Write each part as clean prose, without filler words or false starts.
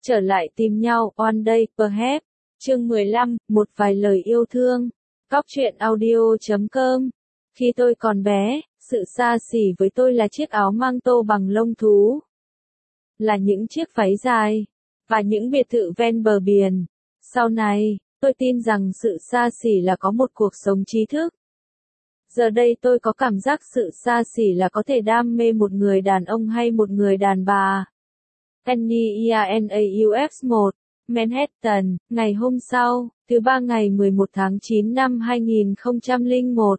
Trở lại tìm nhau, One Day Perhaps. Chương 15, một vài lời yêu thương. Góc truyện audio.com. Khi tôi còn bé, sự xa xỉ với tôi là chiếc áo mang tô bằng lông thú. Là những chiếc váy dài. Và những biệt thự ven bờ biển. Sau này, tôi tin rằng sự xa xỉ là có một cuộc sống trí thức. Giờ đây tôi có cảm giác sự xa xỉ là có thể đam mê một người đàn ông hay một người đàn bà. Penny Earnaus 1, Manhattan, ngày hôm sau, thứ ba ngày 11 tháng 9 năm 2001.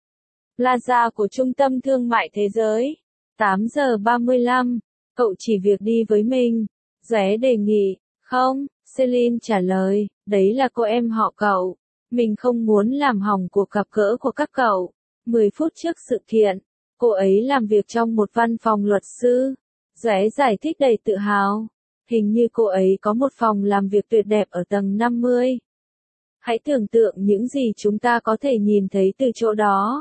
Plaza của Trung tâm Thương mại Thế giới. 8 giờ 35. Cậu chỉ việc đi với mình. Dóe đề nghị. Không, Celine trả lời, đấy là cô em họ cậu. Mình không muốn làm hỏng cuộc gặp gỡ của các cậu. 10 phút trước sự kiện, cô ấy làm việc trong một văn phòng luật sư. Dóe giải thích đầy tự hào. Hình như cô ấy có một phòng làm việc tuyệt đẹp ở tầng 50. Hãy tưởng tượng những gì chúng ta có thể nhìn thấy từ chỗ đó.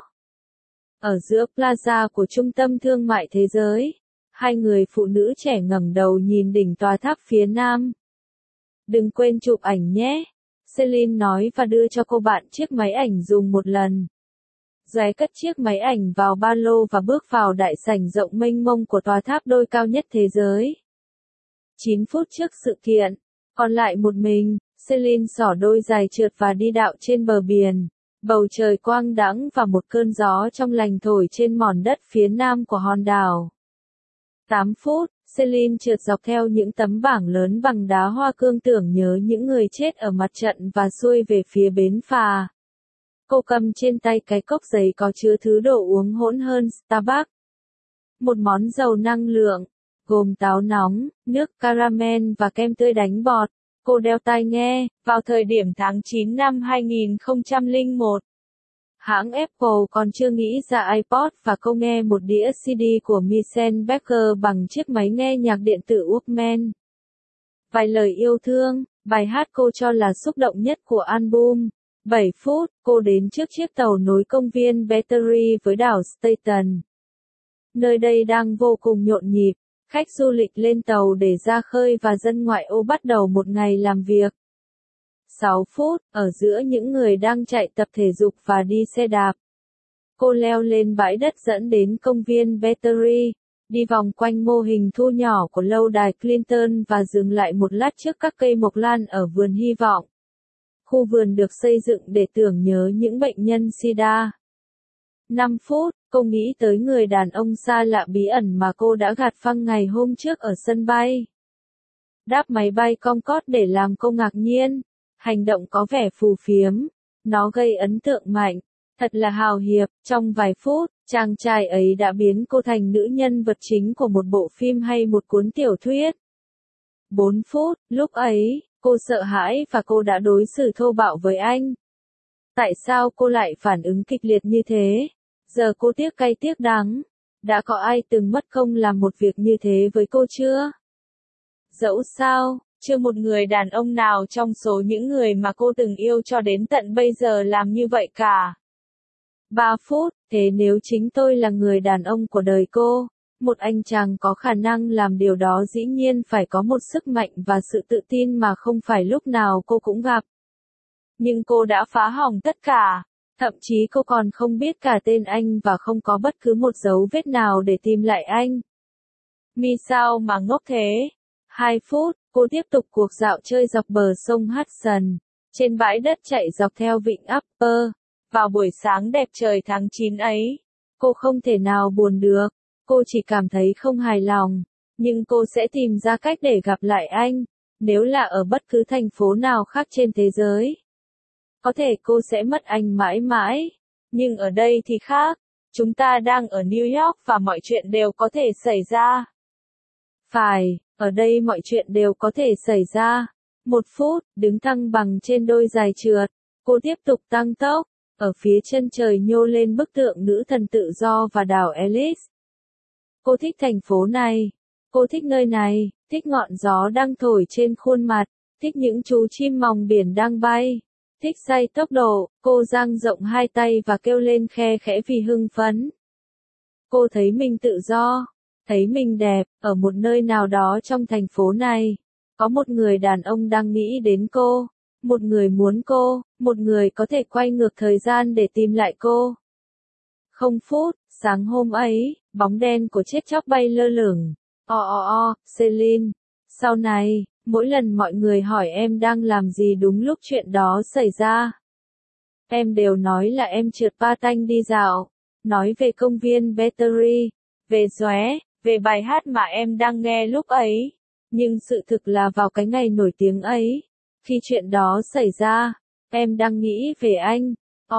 Ở giữa plaza của Trung tâm Thương mại Thế giới, hai người phụ nữ trẻ ngẩng đầu nhìn đỉnh tòa tháp phía nam. Đừng quên chụp ảnh nhé, Celine nói và đưa cho cô bạn chiếc máy ảnh dùng một lần. Dóe cất chiếc máy ảnh vào ba lô và bước vào đại sảnh rộng mênh mông của tòa tháp đôi cao nhất thế giới. 9 phút trước sự kiện, còn lại một mình, Celine xỏ đôi giày trượt và đi dạo trên bờ biển. Bầu trời quang đãng và một cơn gió trong lành thổi trên mòn đất phía nam của hòn đảo. 8 phút, Celine trượt dọc theo những tấm bảng lớn bằng đá hoa cương tưởng nhớ những người chết ở mặt trận và xuôi về phía bến phà. Cô cầm trên tay cái cốc giấy có chứa thứ đồ uống hỗn hơn Starbucks. Một món giàu năng lượng, gồm táo nóng, nước caramel và kem tươi đánh bọt. Cô đeo tai nghe, vào thời điểm tháng 9 năm 2001. Hãng Apple còn chưa nghĩ ra iPod và cô nghe một đĩa CD của Michelle Becker bằng chiếc máy nghe nhạc điện tử Walkman. Vài lời yêu thương, bài hát cô cho là xúc động nhất của album. 7 phút, cô đến trước chiếc tàu nối công viên Battery với đảo Staten. Nơi đây đang vô cùng nhộn nhịp. Khách du lịch lên tàu để ra khơi và dân ngoại ô bắt đầu một ngày làm việc. 6 phút, ở giữa những người đang chạy tập thể dục và đi xe đạp. Cô leo lên bãi đất dẫn đến công viên Battery, đi vòng quanh mô hình thu nhỏ của lâu đài Clinton và dừng lại một lát trước các cây mộc lan ở vườn hy vọng. Khu vườn được xây dựng để tưởng nhớ những bệnh nhân SIDA. 5 phút, cô nghĩ tới người đàn ông xa lạ bí ẩn mà cô đã gạt phăng ngày hôm trước ở sân bay. Đáp máy bay Concorde để làm cô ngạc nhiên. Hành động có vẻ phù phiếm. Nó gây ấn tượng mạnh. Thật là hào hiệp. Trong vài phút, chàng trai ấy đã biến cô thành nữ nhân vật chính của một bộ phim hay một cuốn tiểu thuyết. 4 phút, lúc ấy, cô sợ hãi và cô đã đối xử thô bạo với anh. Tại sao cô lại phản ứng kịch liệt như thế? Giờ cô tiếc cay tiếc đắng. Đã có ai từng mất công làm một việc như thế với cô chưa? Dẫu sao, chưa một người đàn ông nào trong số những người mà cô từng yêu cho đến tận bây giờ làm như vậy cả. 3 phút, thế nếu chính tôi là người đàn ông của đời cô, một anh chàng có khả năng làm điều đó dĩ nhiên phải có một sức mạnh và sự tự tin mà không phải lúc nào cô cũng gặp. Nhưng cô đã phá hỏng tất cả. Thậm chí cô còn không biết cả tên anh và không có bất cứ một dấu vết nào để tìm lại anh. Mi sao mà ngốc thế? 2 phút, cô tiếp tục cuộc dạo chơi dọc bờ sông Hudson, trên bãi đất chạy dọc theo vịnh Upper. Vào buổi sáng đẹp trời tháng 9 ấy, cô không thể nào buồn được. Cô chỉ cảm thấy không hài lòng. Nhưng cô sẽ tìm ra cách để gặp lại anh, nếu là ở bất cứ thành phố nào khác trên thế giới. Có thể cô sẽ mất anh mãi mãi. Nhưng ở đây thì khác. Chúng ta đang ở New York và mọi chuyện đều có thể xảy ra. Phải, ở đây mọi chuyện đều có thể xảy ra. 1 phút, đứng thăng bằng trên đôi giày trượt. Cô tiếp tục tăng tốc. Ở phía chân trời nhô lên bức tượng nữ thần tự do và đảo Alice. Cô thích thành phố này. Cô thích nơi này, thích ngọn gió đang thổi trên khuôn mặt, thích những chú chim mòng biển đang bay. Thích say tốc độ, cô dang rộng hai tay và kêu lên khe khẽ vì hưng phấn. Cô thấy mình tự do, thấy mình đẹp, ở một nơi nào đó trong thành phố này. Có một người đàn ông đang nghĩ đến cô, một người muốn cô, một người có thể quay ngược thời gian để tìm lại cô. Không phút, sáng hôm ấy, bóng đen của chết chóc bay lơ lửng. Celine. Sau này, mỗi lần mọi người hỏi em đang làm gì đúng lúc chuyện đó xảy ra, em đều nói là em trượt patin đi dạo, nói về công viên Battery, về Joe, về bài hát mà em đang nghe lúc ấy. Nhưng sự thực là vào cái ngày nổi tiếng ấy, khi chuyện đó xảy ra, em đang nghĩ về anh.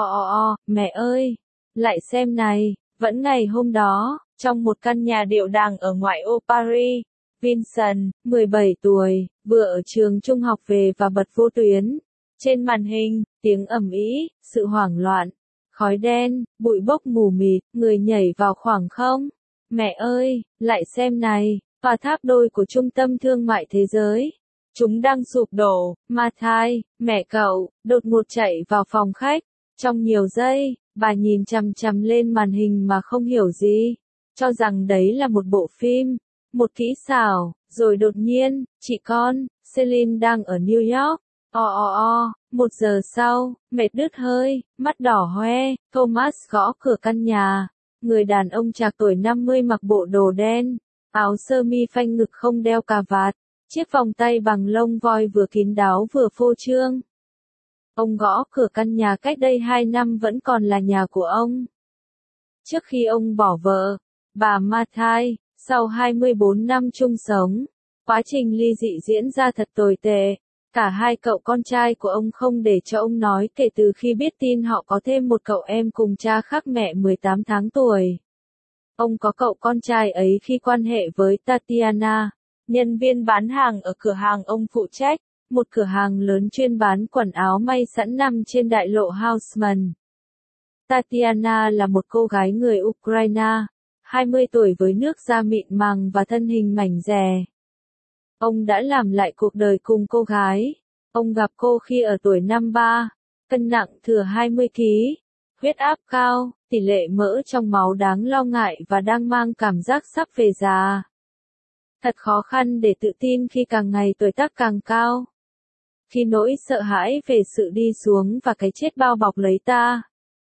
Mẹ ơi, lại xem này, vẫn ngày hôm đó, trong một căn nhà điệu đàng ở ngoại ô Paris, Vincent, 17 tuổi, vừa ở trường trung học về và bật vô tuyến. Trên màn hình, tiếng ầm ĩ, sự hoảng loạn, khói đen, bụi bốc mù mịt, người nhảy vào khoảng không. Mẹ ơi, lại xem này, tòa tháp đôi của Trung tâm Thương mại Thế giới. Chúng đang sụp đổ. Mathai, mẹ cậu, đột ngột chạy vào phòng khách. Trong nhiều giây, bà nhìn chằm chằm lên màn hình mà không hiểu gì, cho rằng đấy là một bộ phim, một kỹ xảo, rồi đột nhiên, chị con, Celine đang ở New York. 1 giờ sau, mệt đứt hơi, mắt đỏ hoe, Thomas gõ cửa căn nhà. Người đàn ông trạc tuổi 50 mặc bộ đồ đen, áo sơ mi phanh ngực không đeo cà vạt, chiếc vòng tay bằng lông voi vừa kín đáo vừa phô trương. Ông gõ cửa căn nhà cách đây 2 năm vẫn còn là nhà của ông. Trước khi ông bỏ vợ, bà Mathai, sau 24 năm chung sống, quá trình ly dị diễn ra thật tồi tệ. Cả hai cậu con trai của ông không để cho ông nói kể từ khi biết tin họ có thêm một cậu em cùng cha khác mẹ 18 tháng tuổi. Ông có cậu con trai ấy khi quan hệ với Tatiana, nhân viên bán hàng ở cửa hàng ông phụ trách, một cửa hàng lớn chuyên bán quần áo may sẵn nằm trên đại lộ Haussmann. Tatiana là một cô gái người Ukraine, 20 tuổi với nước da mịn màng và thân hình mảnh dè. Ông đã làm lại cuộc đời cùng cô gái. Ông gặp cô khi ở tuổi 53, cân nặng thừa 20 kg, huyết áp cao, tỷ lệ mỡ trong máu đáng lo ngại và đang mang cảm giác sắp về già. Thật khó khăn để tự tin khi càng ngày tuổi tác càng cao. Khi nỗi sợ hãi về sự đi xuống và cái chết bao bọc lấy ta.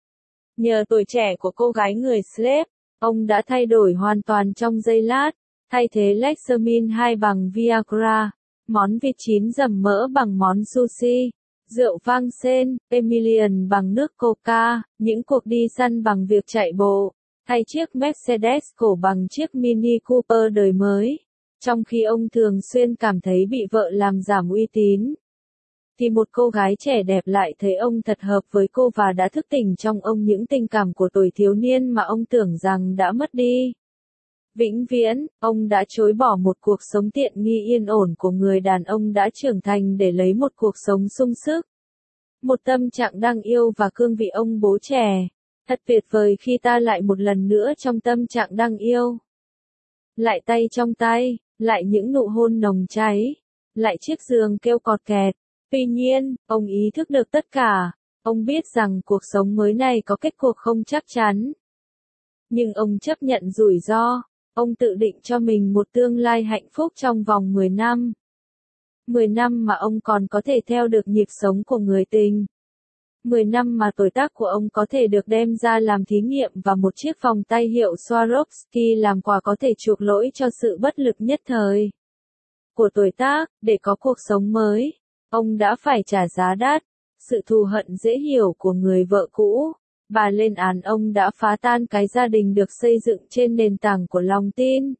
Nhờ tuổi trẻ của cô gái người Slav, ông đã thay đổi hoàn toàn trong giây lát, thay thế Lexamine 2 bằng Viagra, món vịt chín dầm mỡ bằng món sushi, rượu vang sen, Emilion bằng nước coca, những cuộc đi săn bằng việc chạy bộ, thay chiếc Mercedes cổ bằng chiếc Mini Cooper đời mới. Trong khi ông thường xuyên cảm thấy bị vợ làm giảm uy tín, thì một cô gái trẻ đẹp lại thấy ông thật hợp với cô và đã thức tỉnh trong ông những tình cảm của tuổi thiếu niên mà ông tưởng rằng đã mất đi. Vĩnh viễn, ông đã chối bỏ một cuộc sống tiện nghi yên ổn của người đàn ông đã trưởng thành để lấy một cuộc sống sung sức. Một tâm trạng đang yêu và cương vị ông bố trẻ. Thật tuyệt vời khi ta lại một lần nữa trong tâm trạng đang yêu. Lại tay trong tay, lại những nụ hôn nồng cháy, lại chiếc giường kêu cọt kẹt. Tuy nhiên, ông ý thức được tất cả. Ông biết rằng cuộc sống mới này có kết cuộc không chắc chắn. Nhưng ông chấp nhận rủi ro. Ông tự định cho mình một tương lai hạnh phúc trong vòng 10 năm. 10 năm mà ông còn có thể theo được nhịp sống của người tình. 10 năm mà tuổi tác của ông có thể được đem ra làm thí nghiệm và một chiếc vòng tay hiệu Swarovski làm quà có thể chuộc lỗi cho sự bất lực nhất thời của tuổi tác. Để có cuộc sống mới, ông đã phải trả giá đắt. Sự thù hận dễ hiểu của người vợ cũ. Bà lên án ông đã phá tan cái gia đình được xây dựng trên nền tảng của lòng tin.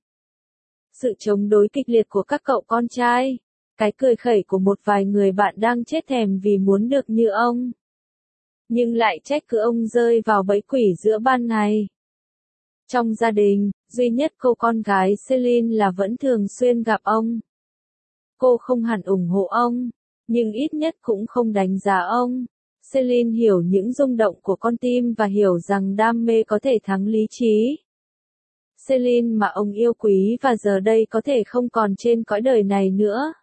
Sự chống đối kịch liệt của các cậu con trai. Cái cười khẩy của một vài người bạn đang chết thèm vì muốn được như ông. Nhưng lại trách cứ ông rơi vào bẫy quỷ giữa ban ngày. Trong gia đình, duy nhất cô con gái Celine là vẫn thường xuyên gặp ông. Cô không hẳn ủng hộ ông, nhưng ít nhất cũng không đánh giá ông. Celine hiểu những rung động của con tim và hiểu rằng đam mê có thể thắng lý trí. Celine mà ông yêu quý và giờ đây có thể không còn trên cõi đời này nữa.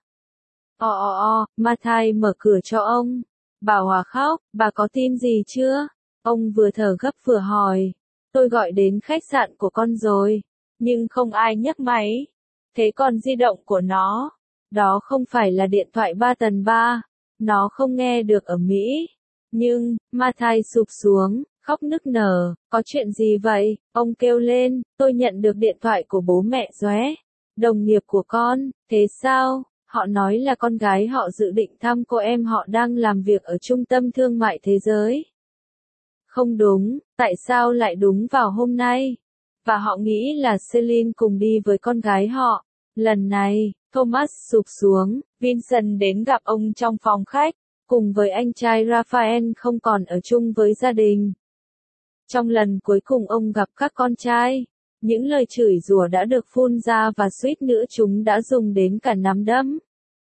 Mathai mở cửa cho ông. Bà hòa khóc, bà có tin gì chưa? Ông vừa thở gấp vừa hỏi. Tôi gọi đến khách sạn của con rồi, nhưng không ai nhấc máy. Thế còn di động của nó? Đó không phải là điện thoại 3 tần 3. Nó không nghe được ở Mỹ. Nhưng, Mathai sụp xuống, khóc nức nở. Có chuyện gì vậy? Ông kêu lên, tôi nhận được điện thoại của bố mẹ Dóe. Đồng nghiệp của con, thế sao? Họ nói là con gái họ dự định thăm cô em họ đang làm việc ở Trung tâm Thương mại Thế giới. Không đúng, tại sao lại đúng vào hôm nay? Và họ nghĩ là Celine cùng đi với con gái họ. Lần này, Thomas sụp xuống, Vincent đến gặp ông trong phòng khách, cùng với anh trai Raphael không còn ở chung với gia đình. Trong lần cuối cùng ông gặp các con trai, những lời chửi rủa đã được phun ra và suýt nữa chúng đã dùng đến cả nắm đấm.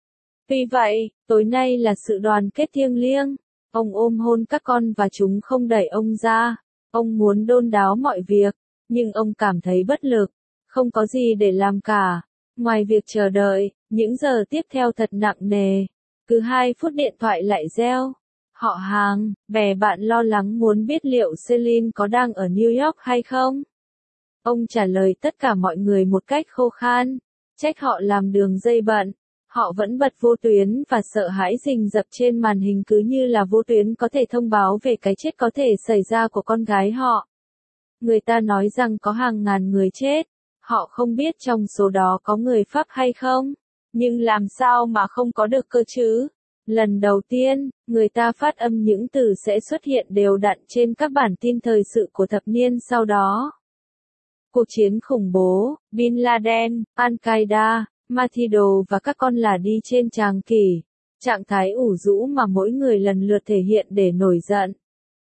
Vì vậy, tối nay là sự đoàn kết thiêng liêng. Ông ôm hôn các con và chúng không đẩy ông ra. Ông muốn đôn đáo mọi việc, nhưng ông cảm thấy bất lực. Không có gì để làm cả, ngoài việc chờ đợi. Những giờ tiếp theo thật nặng nề. Cứ 2 phút điện thoại lại reo. Họ hàng, bè bạn lo lắng muốn biết liệu Celine có đang ở New York hay không. Ông trả lời tất cả mọi người một cách khô khan. Trách họ làm đường dây bận. Họ vẫn bật vô tuyến và sợ hãi rình rập trên màn hình cứ như là vô tuyến có thể thông báo về cái chết có thể xảy ra của con gái họ. Người ta nói rằng có hàng ngàn người chết. Họ không biết trong số đó có người Pháp hay không. Nhưng làm sao mà không có được cơ chứ? Lần đầu tiên, người ta phát âm những từ sẽ xuất hiện đều đặn trên các bản tin thời sự của thập niên sau đó. Cuộc chiến khủng bố, Bin Laden, Al-Qaeda, Mathido và các con là đi trên tràng kỷ. Trạng thái ủ rũ mà mỗi người lần lượt thể hiện để nổi giận.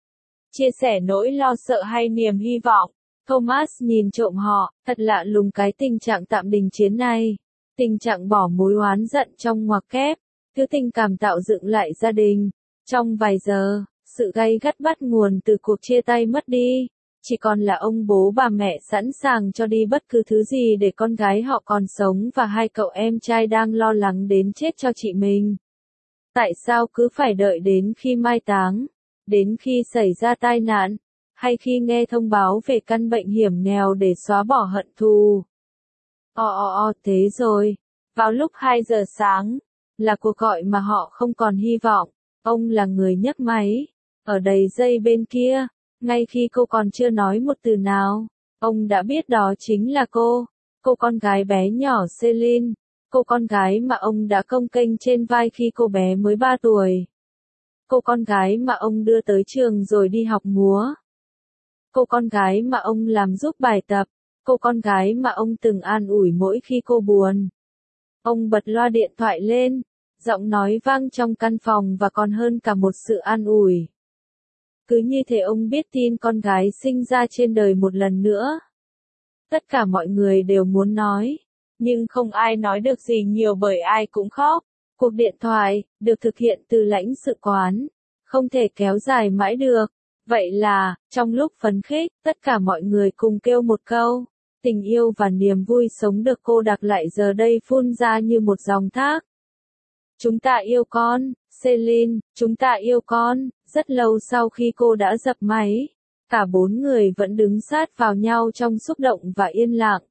Chia sẻ nỗi lo sợ hay niềm hy vọng. Thomas nhìn trộm họ, thật lạ lùng cái tình trạng tạm đình chiến này. Tình trạng bỏ mối oán giận trong ngoặc kép. Thứ tình cảm tạo dựng lại gia đình. Trong vài giờ, sự gay gắt bắt nguồn từ cuộc chia tay mất đi. Chỉ còn là ông bố bà mẹ sẵn sàng cho đi bất cứ thứ gì để con gái họ còn sống và 2 cậu em trai đang lo lắng đến chết cho chị mình. Tại sao cứ phải đợi đến khi mai táng, đến khi xảy ra tai nạn, hay khi nghe thông báo về căn bệnh hiểm nghèo để xóa bỏ hận thù? Thế rồi. Vào lúc 2 giờ sáng, là cuộc gọi mà họ không còn hy vọng. Ông là người nhấc máy. Ở đầy dây bên kia. Ngay khi cô còn chưa nói một từ nào, ông đã biết đó chính là cô con gái bé nhỏ Celine, cô con gái mà ông đã cong kênh trên vai khi cô bé mới 3 tuổi. Cô con gái mà ông đưa tới trường rồi đi học múa. Cô con gái mà ông làm giúp bài tập, cô con gái mà ông từng an ủi mỗi khi cô buồn. Ông bật loa điện thoại lên, giọng nói vang trong căn phòng và còn hơn cả một sự an ủi. Cứ như thể ông biết tin con gái sinh ra trên đời một lần nữa. Tất cả mọi người đều muốn nói, nhưng không ai nói được gì nhiều bởi ai cũng khóc. Cuộc điện thoại, được thực hiện từ lãnh sự quán, không thể kéo dài mãi được. Vậy là, trong lúc phấn khích, tất cả mọi người cùng kêu một câu. Tình yêu và niềm vui sống được cô đặc lại giờ đây phun ra như một dòng thác. Chúng ta yêu con, Celine, chúng ta yêu con. Rất lâu sau khi cô đã dập máy, cả 4 người vẫn đứng sát vào nhau trong xúc động và yên lặng.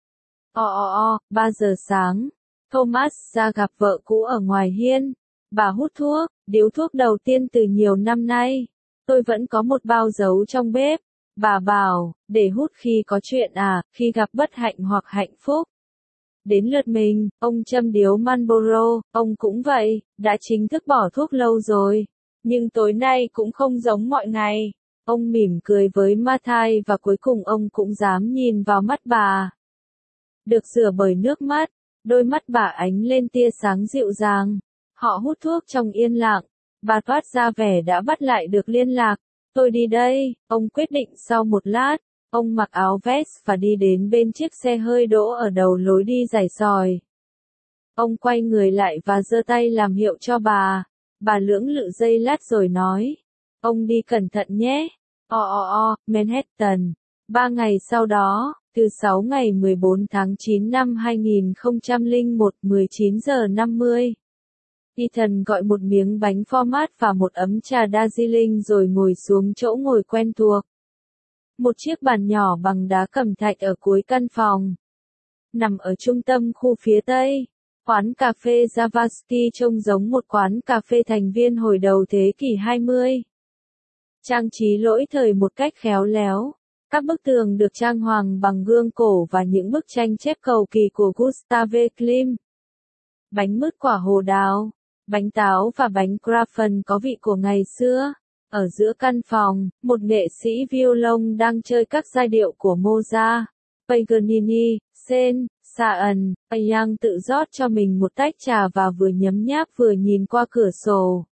3 giờ sáng, Thomas ra gặp vợ cũ ở ngoài hiên. Bà hút thuốc, điếu thuốc đầu tiên từ nhiều năm nay. Tôi vẫn có một bao dấu trong bếp. Bà bảo, để hút khi có chuyện khi gặp bất hạnh hoặc hạnh phúc. Đến lượt mình, ông châm điếu Marlboro, ông cũng vậy, đã chính thức bỏ thuốc lâu rồi. Nhưng tối nay cũng không giống mọi ngày. Ông mỉm cười với Mathai và cuối cùng ông cũng dám nhìn vào mắt bà. Được rửa bởi nước mắt, đôi mắt bà ánh lên tia sáng dịu dàng. Họ hút thuốc trong yên lặng. Bà toát ra vẻ đã bắt lại được liên lạc. Tôi đi đây, ông quyết định sau một lát. Ông mặc áo vest và đi đến bên chiếc xe hơi đỗ ở đầu lối đi dải sỏi. Ông quay người lại và giơ tay làm hiệu cho bà. Bà lưỡng lự giây lát rồi nói. Ông đi cẩn thận nhé. Manhattan. 3 ngày sau đó, từ 6 ngày 14 tháng 9 năm 2001, 19 giờ 50. Ethan gọi một miếng bánh format và một ấm trà Darjeeling rồi ngồi xuống chỗ ngồi quen thuộc. Một chiếc bàn nhỏ bằng đá cẩm thạch ở cuối căn phòng. Nằm ở trung tâm khu phía Tây. Quán cà phê Zavasky trông giống một quán cà phê thành viên hồi đầu thế kỷ 20. Trang trí lỗi thời một cách khéo léo. Các bức tường được trang hoàng bằng gương cổ và những bức tranh chép cầu kỳ của Gustave Klimt. Bánh mứt quả hồ đào, bánh táo và bánh Krafen có vị của ngày xưa. Ở giữa căn phòng, một nghệ sĩ violon đang chơi các giai điệu của Mozart, Paganini, Sen, Sagan. Yang tự rót cho mình một tách trà và vừa nhấm nháp vừa nhìn qua cửa sổ.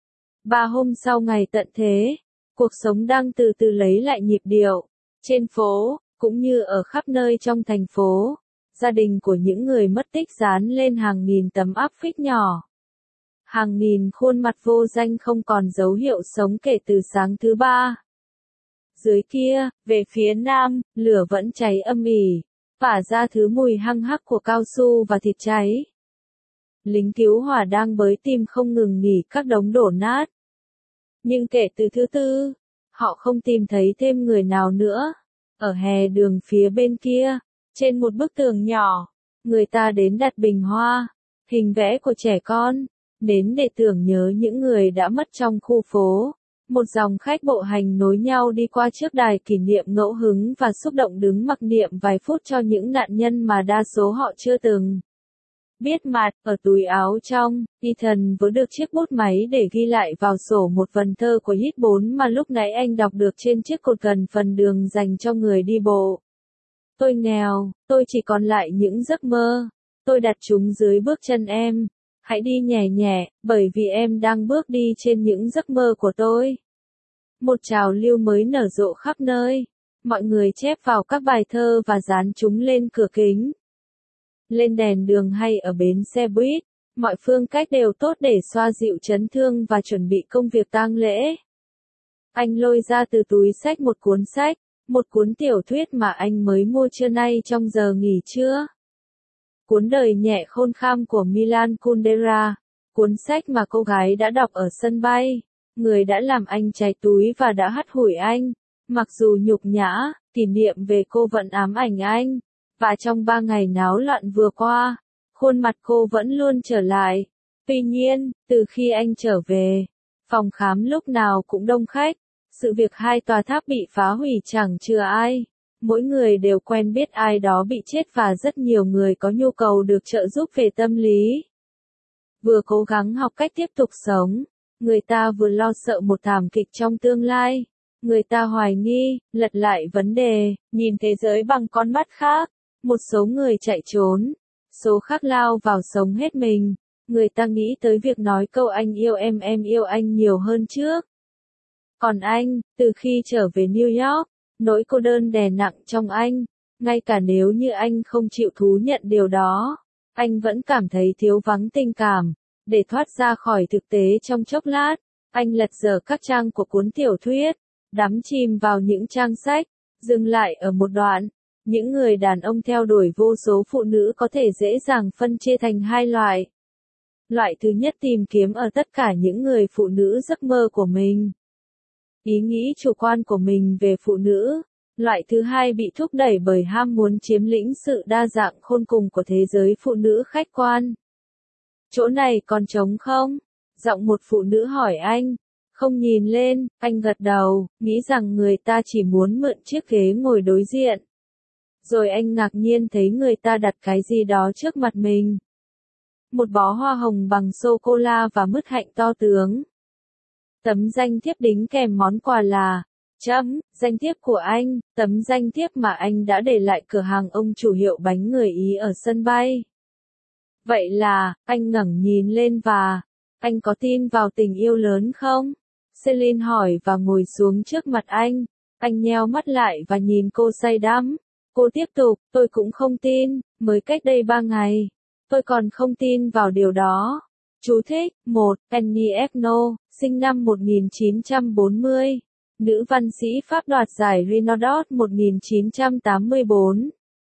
3 hôm sau ngày tận thế, cuộc sống đang từ từ lấy lại nhịp điệu. Trên phố, cũng như ở khắp nơi trong thành phố, gia đình của những người mất tích dán lên hàng nghìn tấm áp phích nhỏ. Hàng nghìn khuôn mặt vô danh không còn dấu hiệu sống kể từ sáng thứ Ba. Dưới kia, về phía nam, lửa vẫn cháy âm ỉ, phả ra thứ mùi hăng hắc của cao su và thịt cháy. Lính cứu hỏa đang bới tìm không ngừng nghỉ các đống đổ nát. Nhưng kể từ thứ Tư, họ không tìm thấy thêm người nào nữa. Ở hè đường phía bên kia, trên một bức tường nhỏ, người ta đến đặt bình hoa, hình vẽ của trẻ con, đến để tưởng nhớ những người đã mất trong khu phố. Một dòng khách bộ hành nối nhau đi qua trước đài kỷ niệm ngẫu hứng và xúc động đứng mặc niệm vài phút cho những nạn nhân mà đa số họ chưa từng biết mặt. Ở túi áo trong, Ethan vừa được chiếc bút máy để ghi lại vào sổ một vần thơ của Hit 4 mà lúc nãy anh đọc được trên chiếc cột gần phần đường dành cho người đi bộ. Tôi nghèo, tôi chỉ còn lại những giấc mơ. Tôi đặt chúng dưới bước chân em. Hãy đi nhẹ nhẹ, bởi vì em đang bước đi trên những giấc mơ của tôi. Một trào lưu mới nở rộ khắp nơi. Mọi người chép vào các bài thơ và dán chúng lên cửa kính. Lên đèn đường hay ở bến xe buýt, mọi phương cách đều tốt để xoa dịu chấn thương và chuẩn bị công việc tang lễ. Anh lôi ra từ túi xách một cuốn sách, một cuốn tiểu thuyết mà anh mới mua trưa nay trong giờ nghỉ trưa. Cuốn Đời nhẹ khôn kham của Milan Kundera, cuốn sách mà cô gái đã đọc ở sân bay, người đã làm anh cháy túi và đã hắt hủi anh. Mặc dù nhục nhã, kỷ niệm về cô vẫn ám ảnh anh. Và trong 3 ngày náo loạn vừa qua, khuôn mặt cô vẫn luôn trở lại. Tuy nhiên, từ khi anh trở về, phòng khám lúc nào cũng đông khách. Sự việc 2 tòa tháp bị phá hủy chẳng chừa ai. Mỗi người đều quen biết ai đó bị chết và rất nhiều người có nhu cầu được trợ giúp về tâm lý. Vừa cố gắng học cách tiếp tục sống, người ta vừa lo sợ một thảm kịch trong tương lai. Người ta hoài nghi, lật lại vấn đề, nhìn thế giới bằng con mắt khác. Một số người chạy trốn, số khác lao vào sống hết mình. Người ta nghĩ tới việc nói câu anh yêu em yêu anh nhiều hơn trước. Còn anh, từ khi trở về New York, nỗi cô đơn đè nặng trong anh. Ngay cả nếu như anh không chịu thú nhận điều đó, anh vẫn cảm thấy thiếu vắng tình cảm. Để thoát ra khỏi thực tế trong chốc lát, anh lật dở các trang của cuốn tiểu thuyết, đắm chìm vào những trang sách, dừng lại ở một đoạn. Những người đàn ông theo đuổi vô số phụ nữ có thể dễ dàng phân chia thành 2 loại. Loại thứ nhất tìm kiếm ở tất cả những người phụ nữ giấc mơ của mình. Ý nghĩ chủ quan của mình về phụ nữ. Loại thứ hai bị thúc đẩy bởi ham muốn chiếm lĩnh sự đa dạng khôn cùng của thế giới phụ nữ khách quan. Chỗ này còn trống không? Giọng một phụ nữ hỏi anh. Không nhìn lên, anh gật đầu, nghĩ rằng người ta chỉ muốn mượn chiếc ghế ngồi đối diện. Rồi anh ngạc nhiên thấy người ta đặt cái gì đó trước mặt mình. Một bó hoa hồng bằng sô-cô-la và mứt hạnh to tướng. Tấm danh thiếp đính kèm món quà là danh thiếp của anh, tấm danh thiếp mà anh đã để lại cửa hàng ông chủ hiệu bánh người Ý ở sân bay. Vậy là, anh ngẩng nhìn lên và, anh có tin vào tình yêu lớn không? Celine hỏi và ngồi xuống trước mặt anh. Anh nheo mắt lại và nhìn cô say đắm. Cô tiếp tục, tôi cũng không tin, mới cách đây 3 ngày. Tôi còn không tin vào điều đó. Chú thích, 1. Annie Ernaux, sinh năm 1940. Nữ văn sĩ Pháp đoạt giải Renaudot 1984.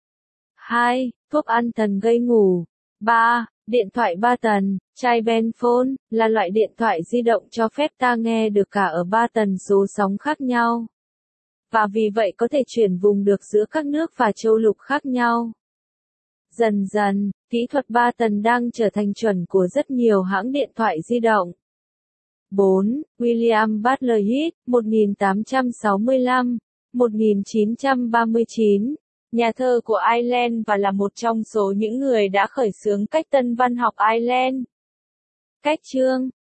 2. Thuốc an thần gây ngủ. 3. Điện thoại 3 tần, chai Benphone, là loại điện thoại di động cho phép ta nghe được cả ở 3 tần số sóng khác nhau. Và vì vậy có thể chuyển vùng được giữa các nước và châu lục khác nhau. Dần dần, Kỹ thuật 3 tần đang trở thành chuẩn của rất nhiều hãng điện thoại di động. 4. William Butler Yeats, 1865-1939, nhà thơ của Ireland và là một trong số những người đã khởi xướng cách tân văn học Ireland. Cách chương